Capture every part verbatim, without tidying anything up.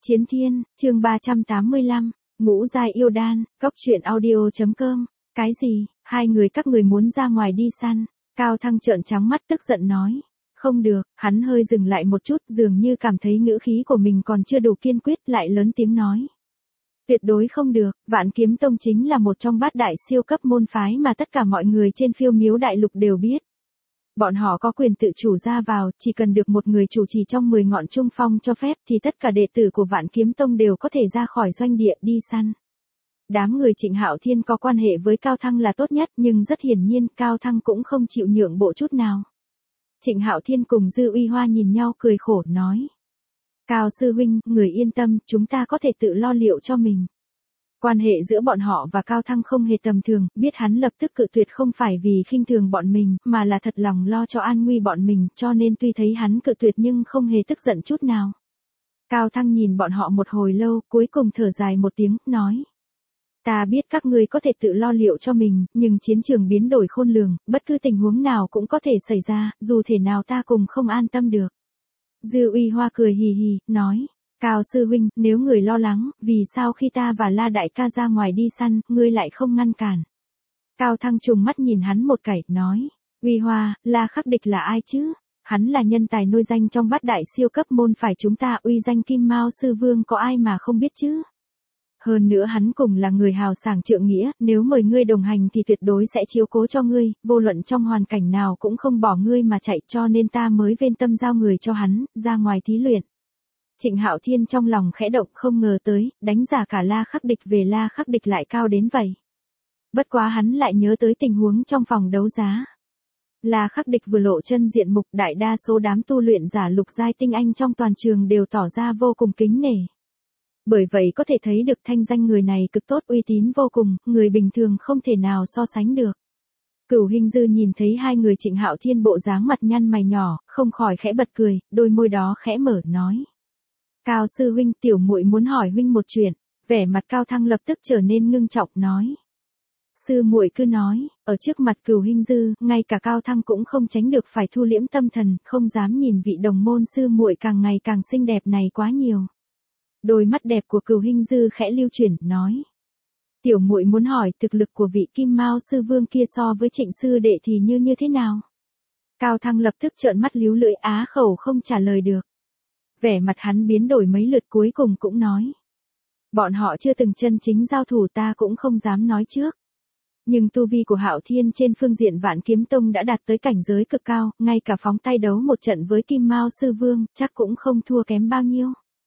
Chiến Thiên, chương ba trăm tám mươi lăm, Ngũ giai yêu đan, cốc truyện audio chấm com. Cái gì, hai người các người muốn ra ngoài đi săn? Cao Thăng trợn trắng mắt tức giận nói. Không được, hắn hơi dừng lại một chút, dường như cảm thấy ngữ khí của mình còn chưa đủ kiên quyết, lại lớn tiếng nói. Tuyệt đối không được, Vạn Kiếm Tông chính là một trong bát đại siêu cấp môn phái mà tất cả mọi người trên Phiêu Miếu Đại Lục đều biết. Bọn họ có quyền tự chủ ra vào, chỉ cần được một người chủ trì trong mười ngọn trung phong cho phép thì tất cả đệ tử của Vạn Kiếm Tông đều có thể ra khỏi doanh địa đi săn. Đám người Trịnh Hạo Thiên có quan hệ với Cao Thăng là tốt nhất, nhưng rất hiển nhiên Cao Thăng cũng không chịu nhượng bộ chút nào. Trịnh Hạo Thiên cùng Dư Uy Hoa nhìn nhau cười khổ nói. Cao sư huynh, người yên tâm, chúng ta có thể tự lo liệu cho mình. Quan hệ giữa bọn họ và Cao Thăng không hề tầm thường, biết hắn lập tức cự tuyệt không phải vì khinh thường bọn mình, mà là thật lòng lo cho an nguy bọn mình, cho nên tuy thấy hắn cự tuyệt nhưng không hề tức giận chút nào. Cao Thăng nhìn bọn họ một hồi lâu, cuối cùng thở dài một tiếng, nói. Ta biết các ngươi có thể tự lo liệu cho mình, nhưng chiến trường biến đổi khôn lường, bất cứ tình huống nào cũng có thể xảy ra, dù thể nào ta cùng không an tâm được. Dư Uy Hoa cười hì hì, nói. Cao sư huynh, nếu người lo lắng, vì sao khi ta và La đại ca ra ngoài đi săn, ngươi lại không ngăn cản? Cao Thăng trùng mắt nhìn hắn một cái, nói. Uy Hoa, La khắc địch là ai chứ? Hắn là nhân tài nôi danh trong bát đại siêu cấp môn phải chúng ta, uy danh Kim Mao sư vương có ai mà không biết chứ? Hơn nữa hắn cùng là người hào sảng trượng nghĩa, nếu mời ngươi đồng hành thì tuyệt đối sẽ chiếu cố cho ngươi, vô luận trong hoàn cảnh nào cũng không bỏ ngươi mà chạy, cho nên ta mới vên tâm giao người cho hắn, ra ngoài thí luyện. Trịnh Hạo Thiên trong lòng khẽ động, không ngờ tới, đánh giả cả La khắc địch về La khắc địch lại cao đến vậy. Bất quá hắn lại nhớ tới tình huống trong phòng đấu giá. La khắc địch vừa lộ chân diện mục, đại đa số đám tu luyện giả lục giai tinh anh trong toàn trường đều tỏ ra vô cùng kính nể. Bởi vậy có thể thấy được thanh danh người này cực tốt, uy tín vô cùng, người bình thường không thể nào so sánh được. Cửu Hinh Dư nhìn thấy hai người Trịnh Hạo Thiên bộ dáng mặt nhăn mày nhỏ, không khỏi khẽ bật cười, đôi môi đó khẽ mở nói. Cao sư huynh, tiểu muội muốn hỏi huynh một chuyện. Vẻ mặt Cao Thăng lập tức trở nên ngưng trọng, nói. Sư muội cứ nói. Ở trước mặt Cửu Hinh Dư, ngay cả Cao Thăng cũng không tránh được phải thu liễm tâm thần, không dám nhìn vị đồng môn sư muội càng ngày càng xinh đẹp này quá nhiều. Đôi mắt đẹp của Cửu Hinh Dư khẽ lưu chuyển, nói. Tiểu muội muốn hỏi thực lực của vị Kim Mao sư vương kia so với Trịnh sư đệ thì như như thế nào? Cao Thăng lập tức trợn mắt líu lưỡi, á khẩu không trả lời được. Vẻ mặt hắn biến đổi mấy lượt, cuối cùng cũng nói. Bọn họ chưa từng chân chính giao thủ, ta cũng không dám nói trước. Nhưng tu vi của Hạo Thiên trên phương diện Vạn Kiếm Tông đã đạt tới cảnh giới cực cao, ngay cả phóng tay đấu một trận với Kim Mao sư vương, chắc cũng không thua kém bao nhiêu.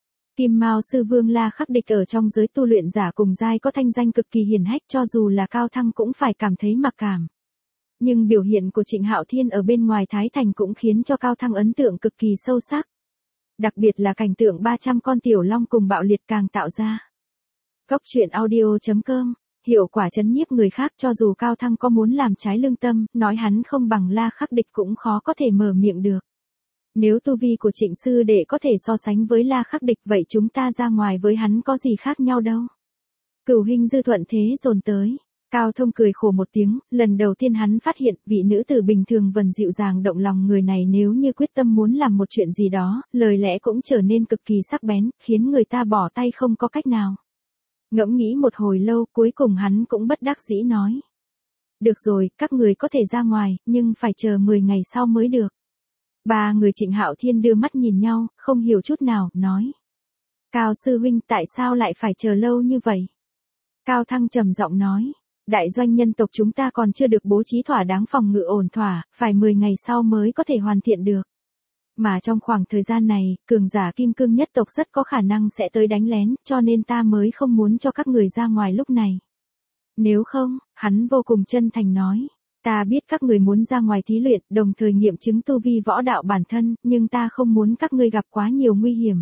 Kim Mao sư vương La khắc địch ở trong giới tu luyện giả cùng giai có thanh danh cực kỳ hiển hách, cho dù là Cao Thăng cũng phải cảm thấy mặc cảm. Nhưng biểu hiện của Trịnh Hạo Thiên ở bên ngoài Thái Thành cũng khiến cho Cao Thăng ấn tượng cực kỳ sâu sắc. Đặc biệt là cảnh tượng ba trăm con tiểu long cùng bạo liệt càng tạo ra. Cốc truyện audio chấm com, hiệu quả chấn nhiếp người khác, cho dù Cao Thăng có muốn làm trái lương tâm, nói hắn không bằng La khắc địch cũng khó có thể mở miệng được. Nếu tu vi của Trịnh sư đệ có thể so sánh với La khắc địch, vậy chúng ta ra ngoài với hắn có gì khác nhau đâu. Cửu Hinh Dư thuận thế dồn tới. Cao Thông cười khổ một tiếng, lần đầu tiên hắn phát hiện vị nữ tử bình thường vần dịu dàng động lòng người này nếu như quyết tâm muốn làm một chuyện gì đó, lời lẽ cũng trở nên cực kỳ sắc bén, khiến người ta bỏ tay không có cách nào. Ngẫm nghĩ một hồi lâu, cuối cùng hắn cũng bất đắc dĩ nói. Được rồi, các người có thể ra ngoài, nhưng phải chờ mười ngày sau mới được. Ba người Trịnh Hạo Thiên đưa mắt nhìn nhau, không hiểu chút nào, nói. Cao sư huynh, tại sao lại phải chờ lâu như vậy? Cao Thăng trầm giọng nói. Đại doanh nhân tộc chúng ta còn chưa được bố trí thỏa đáng phòng ngự ổn thỏa, phải mười ngày sau mới có thể hoàn thiện được. Mà trong khoảng thời gian này, cường giả kim cương nhất tộc rất có khả năng sẽ tới đánh lén, cho nên ta mới không muốn cho các người ra ngoài lúc này. Nếu không, hắn vô cùng chân thành nói, ta biết các người muốn ra ngoài thí luyện, đồng thời nghiệm chứng tu vi võ đạo bản thân, nhưng ta không muốn các ngươi gặp quá nhiều nguy hiểm.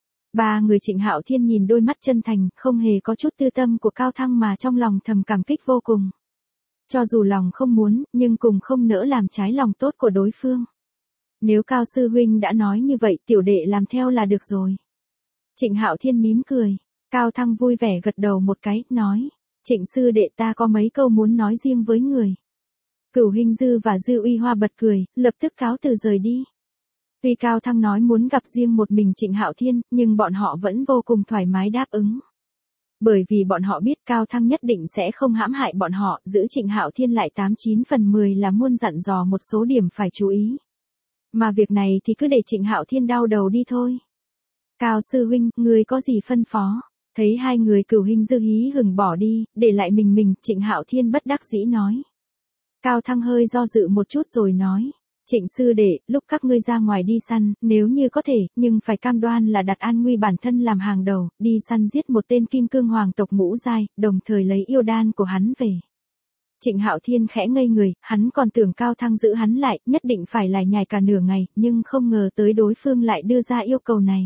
Ba người Trịnh Hạo Thiên nhìn đôi mắt chân thành, không hề có chút tư tâm của Cao Thăng mà trong lòng thầm cảm kích vô cùng. Cho dù lòng không muốn, nhưng cùng không nỡ làm trái lòng tốt của đối phương. Nếu Cao sư huynh đã nói như vậy, tiểu đệ làm theo là được rồi. Trịnh Hạo Thiên mím cười. Cao Thăng vui vẻ gật đầu một cái, nói. Trịnh sư đệ, ta có mấy câu muốn nói riêng với người. Cửu Hinh Dư và Dư Uy Hoa bật cười, lập tức cáo từ rời đi. Tuy Cao Thăng nói muốn gặp riêng một mình Trịnh Hạo Thiên, nhưng bọn họ vẫn vô cùng thoải mái đáp ứng. Bởi vì bọn họ biết Cao Thăng nhất định sẽ không hãm hại bọn họ, giữ Trịnh Hạo Thiên lại tám chín phần mười là muôn dặn dò một số điểm phải chú ý. Mà việc này thì cứ để Trịnh Hạo Thiên đau đầu đi thôi. Cao sư huynh, ngươi có gì phân phó? Thấy hai người Cửu Hình Dư hí hửng bỏ đi, để lại mình mình, Trịnh Hạo Thiên bất đắc dĩ nói. Cao Thăng hơi do dự một chút rồi nói. Trịnh sư đệ, lúc các ngươi ra ngoài đi săn, nếu như có thể, nhưng phải cam đoan là đặt an nguy bản thân làm hàng đầu, đi săn giết một tên kim cương hoàng tộc ngũ giai, đồng thời lấy yêu đan của hắn về. Trịnh Hạo Thiên khẽ ngây người, hắn còn tưởng Cao Thăng giữ hắn lại, nhất định phải lải nhải cả nửa ngày, nhưng không ngờ tới đối phương lại đưa ra yêu cầu này.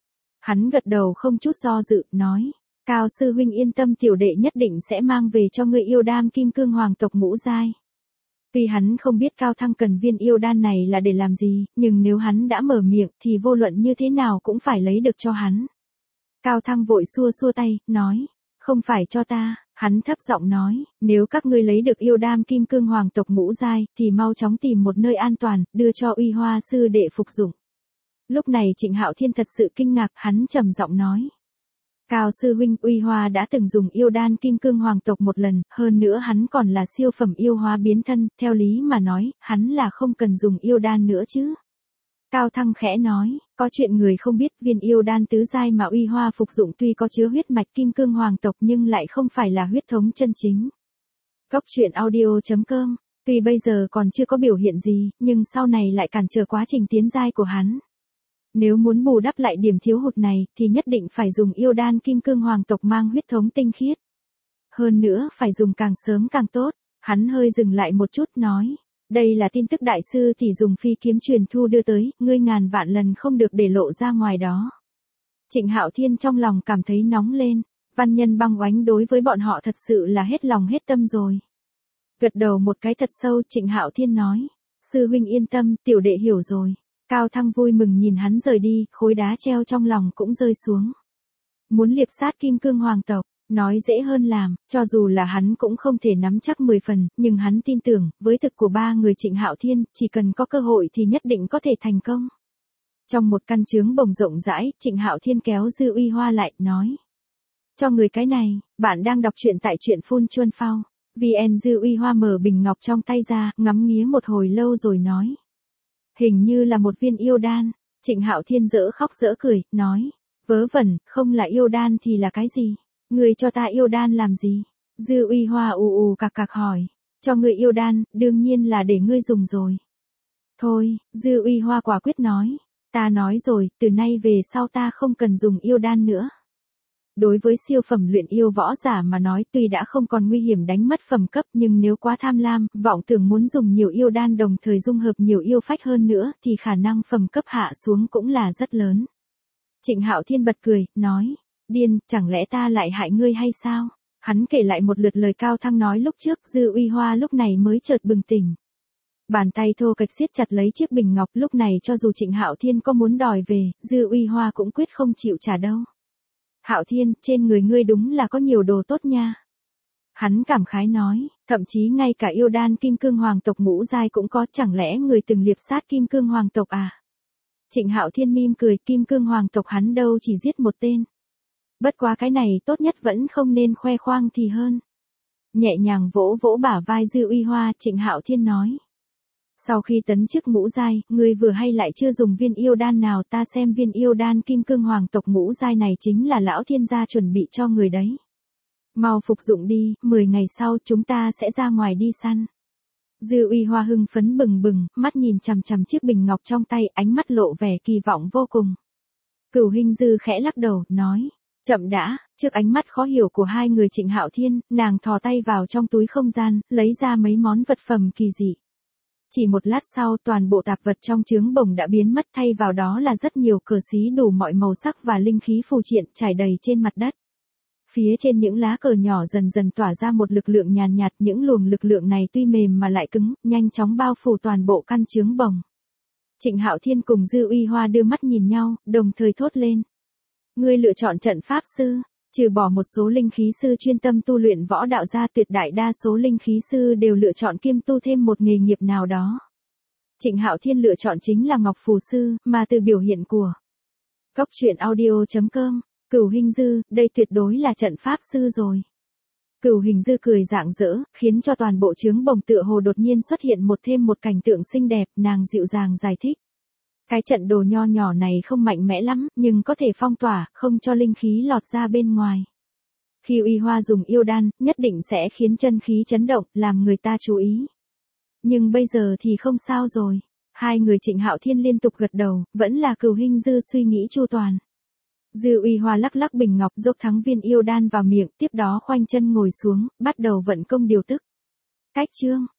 Hắn gật đầu không chút do dự, nói. Cao sư huynh yên tâm, tiểu đệ nhất định sẽ mang về cho ngươi yêu đan kim cương hoàng tộc ngũ giai. Tuy hắn không biết Cao Thăng cần viên yêu đan này là để làm gì, nhưng nếu hắn đã mở miệng thì vô luận như thế nào cũng phải lấy được cho hắn. Cao Thăng vội xua xua tay, nói, không phải cho ta, hắn thấp giọng nói, nếu các ngươi lấy được yêu đan kim cương hoàng tộc ngũ giai, thì mau chóng tìm một nơi an toàn, đưa cho Uy Hoa sư đệ phục dụng. Lúc này Trịnh Hạo Thiên thật sự kinh ngạc, hắn trầm giọng nói. Cao sư huynh, Uy Hoa đã từng dùng yêu đan kim cương hoàng tộc một lần, hơn nữa hắn còn là siêu phẩm yêu hóa biến thân, theo lý mà nói, hắn là không cần dùng yêu đan nữa chứ. Cao Thăng khẽ nói, có chuyện người không biết, viên yêu đan tứ giai mà Uy Hoa phục dụng tuy có chứa huyết mạch kim cương hoàng tộc nhưng lại không phải là huyết thống chân chính. Góc truyện audio chấm com, tuy bây giờ còn chưa có biểu hiện gì, nhưng sau này lại cản trở quá trình tiến giai của hắn. Nếu muốn bù đắp lại điểm thiếu hụt này, thì nhất định phải dùng yêu đan kim cương hoàng tộc mang huyết thống tinh khiết. Hơn nữa, phải dùng càng sớm càng tốt. Hắn hơi dừng lại một chút nói. Đây là tin tức đại sư thì dùng phi kiếm truyền thu đưa tới, ngươi ngàn vạn lần không được để lộ ra ngoài đó. Trịnh Hạo Thiên trong lòng cảm thấy nóng lên. Văn Nhân Băng Oánh đối với bọn họ thật sự là hết lòng hết tâm rồi. Gật đầu một cái thật sâu, Trịnh Hạo Thiên nói. Sư huynh yên tâm, tiểu đệ hiểu rồi. Cao Thăng vui mừng nhìn hắn rời đi, khối đá treo trong lòng cũng rơi xuống. Muốn liệp sát kim cương hoàng tộc, nói dễ hơn làm, cho dù là hắn cũng không thể nắm chắc mười phần, nhưng hắn tin tưởng, với thực của ba người Trịnh Hạo Thiên, chỉ cần có cơ hội thì nhất định có thể thành công. Trong một căn trướng bồng rộng rãi, Trịnh Hạo Thiên kéo Dư Uy Hoa lại, nói. Cho người cái này, bạn đang đọc truyện tại truyện Phun Chuân Phao. vê en Dư Uy Hoa mở bình ngọc trong tay ra, ngắm nghía một hồi lâu rồi nói. Hình như là một viên yêu đan. Trịnh Hạo Thiên dỡ khóc dỡ cười, nói. Vớ vẩn, không là yêu đan thì là cái gì? Người cho ta yêu đan làm gì? Dư Uy Hoa ù ù cạc cạc hỏi. Cho ngươi yêu đan, đương nhiên là để ngươi dùng rồi. Thôi, Dư Uy Hoa quả quyết nói. Ta nói rồi, từ nay về sau ta không cần dùng yêu đan nữa. Đối với siêu phẩm luyện yêu võ giả mà nói, tuy đã không còn nguy hiểm đánh mất phẩm cấp, nhưng nếu quá tham lam, vọng tưởng muốn dùng nhiều yêu đan đồng thời dung hợp nhiều yêu phách hơn nữa, thì khả năng phẩm cấp hạ xuống cũng là rất lớn. Trịnh Hạo Thiên bật cười, nói, điên, chẳng lẽ ta lại hại ngươi hay sao? Hắn kể lại một lượt lời Cao Thăng nói lúc trước, Dư Uy Hoa lúc này mới chợt bừng tỉnh. Bàn tay thô kệch siết chặt lấy chiếc bình ngọc, lúc này cho dù Trịnh Hạo Thiên có muốn đòi về, Dư Uy Hoa cũng quyết không chịu trả đâu. Hạo Thiên, trên người ngươi đúng là có nhiều đồ tốt nha. Hắn cảm khái nói, thậm chí ngay cả yêu đan kim cương hoàng tộc ngũ giai cũng có, chẳng lẽ người từng liệp sát kim cương hoàng tộc à? Trịnh Hạo Thiên mỉm cười, kim cương hoàng tộc hắn đâu chỉ giết một tên. Bất quá cái này tốt nhất vẫn không nên khoe khoang thì hơn. Nhẹ nhàng vỗ vỗ bả vai Dư Uy Hoa, Trịnh Hạo Thiên nói. Sau khi tấn chức ngũ giai, ngươi vừa hay lại chưa dùng viên yêu đan nào, ta xem viên yêu đan kim cương hoàng tộc ngũ giai này chính là lão thiên gia chuẩn bị cho người đấy. Mau phục dụng đi, mười ngày sau chúng ta sẽ ra ngoài đi săn. Dư Uy Hoa hưng phấn bừng bừng, mắt nhìn chằm chằm chiếc bình ngọc trong tay, ánh mắt lộ vẻ kỳ vọng vô cùng. Cửu Hình Dư khẽ lắc đầu, nói, chậm đã. Trước ánh mắt khó hiểu của hai người Trịnh Hạo Thiên, nàng thò tay vào trong túi không gian, lấy ra mấy món vật phẩm kỳ dị. Chỉ một lát sau, toàn bộ tạp vật trong trướng bồng đã biến mất, thay vào đó là rất nhiều cờ xí đủ mọi màu sắc và linh khí phù triện trải đầy trên mặt đất. Phía trên những lá cờ nhỏ dần dần tỏa ra một lực lượng nhàn nhạt, những luồng lực lượng này tuy mềm mà lại cứng, nhanh chóng bao phủ toàn bộ căn trướng bồng. Trịnh Hạo Thiên cùng Dư Uy Hoa đưa mắt nhìn nhau, đồng thời thốt lên. Ngươi lựa chọn trận pháp sư, trừ bỏ một số linh khí sư chuyên tâm tu luyện võ đạo ra, tuyệt đại đa số linh khí sư đều lựa chọn kiêm tu thêm một nghề nghiệp nào đó. Trịnh Hạo Thiên lựa chọn chính là Ngọc Phù Sư, mà từ biểu hiện của Cốc truyện audio chấm com, Cửu Hình Dư, đây tuyệt đối là trận pháp sư rồi. Cửu Hình Dư cười rạng rỡ, khiến cho toàn bộ trướng bồng tựa hồ đột nhiên xuất hiện một thêm một cảnh tượng xinh đẹp, nàng dịu dàng giải thích. Cái trận đồ nho nhỏ này không mạnh mẽ lắm, nhưng có thể phong tỏa, không cho linh khí lọt ra bên ngoài. Khi Uy Hoa dùng yêu đan, nhất định sẽ khiến chân khí chấn động, làm người ta chú ý. Nhưng bây giờ thì không sao rồi. Hai người Trịnh Hạo Thiên liên tục gật đầu, vẫn là Cửu Hình Dư suy nghĩ chu toàn. Dư Uy Hoa lắc lắc bình ngọc dốc thắng viên yêu đan vào miệng, tiếp đó khoanh chân ngồi xuống, bắt đầu vận công điều tức. Cách chương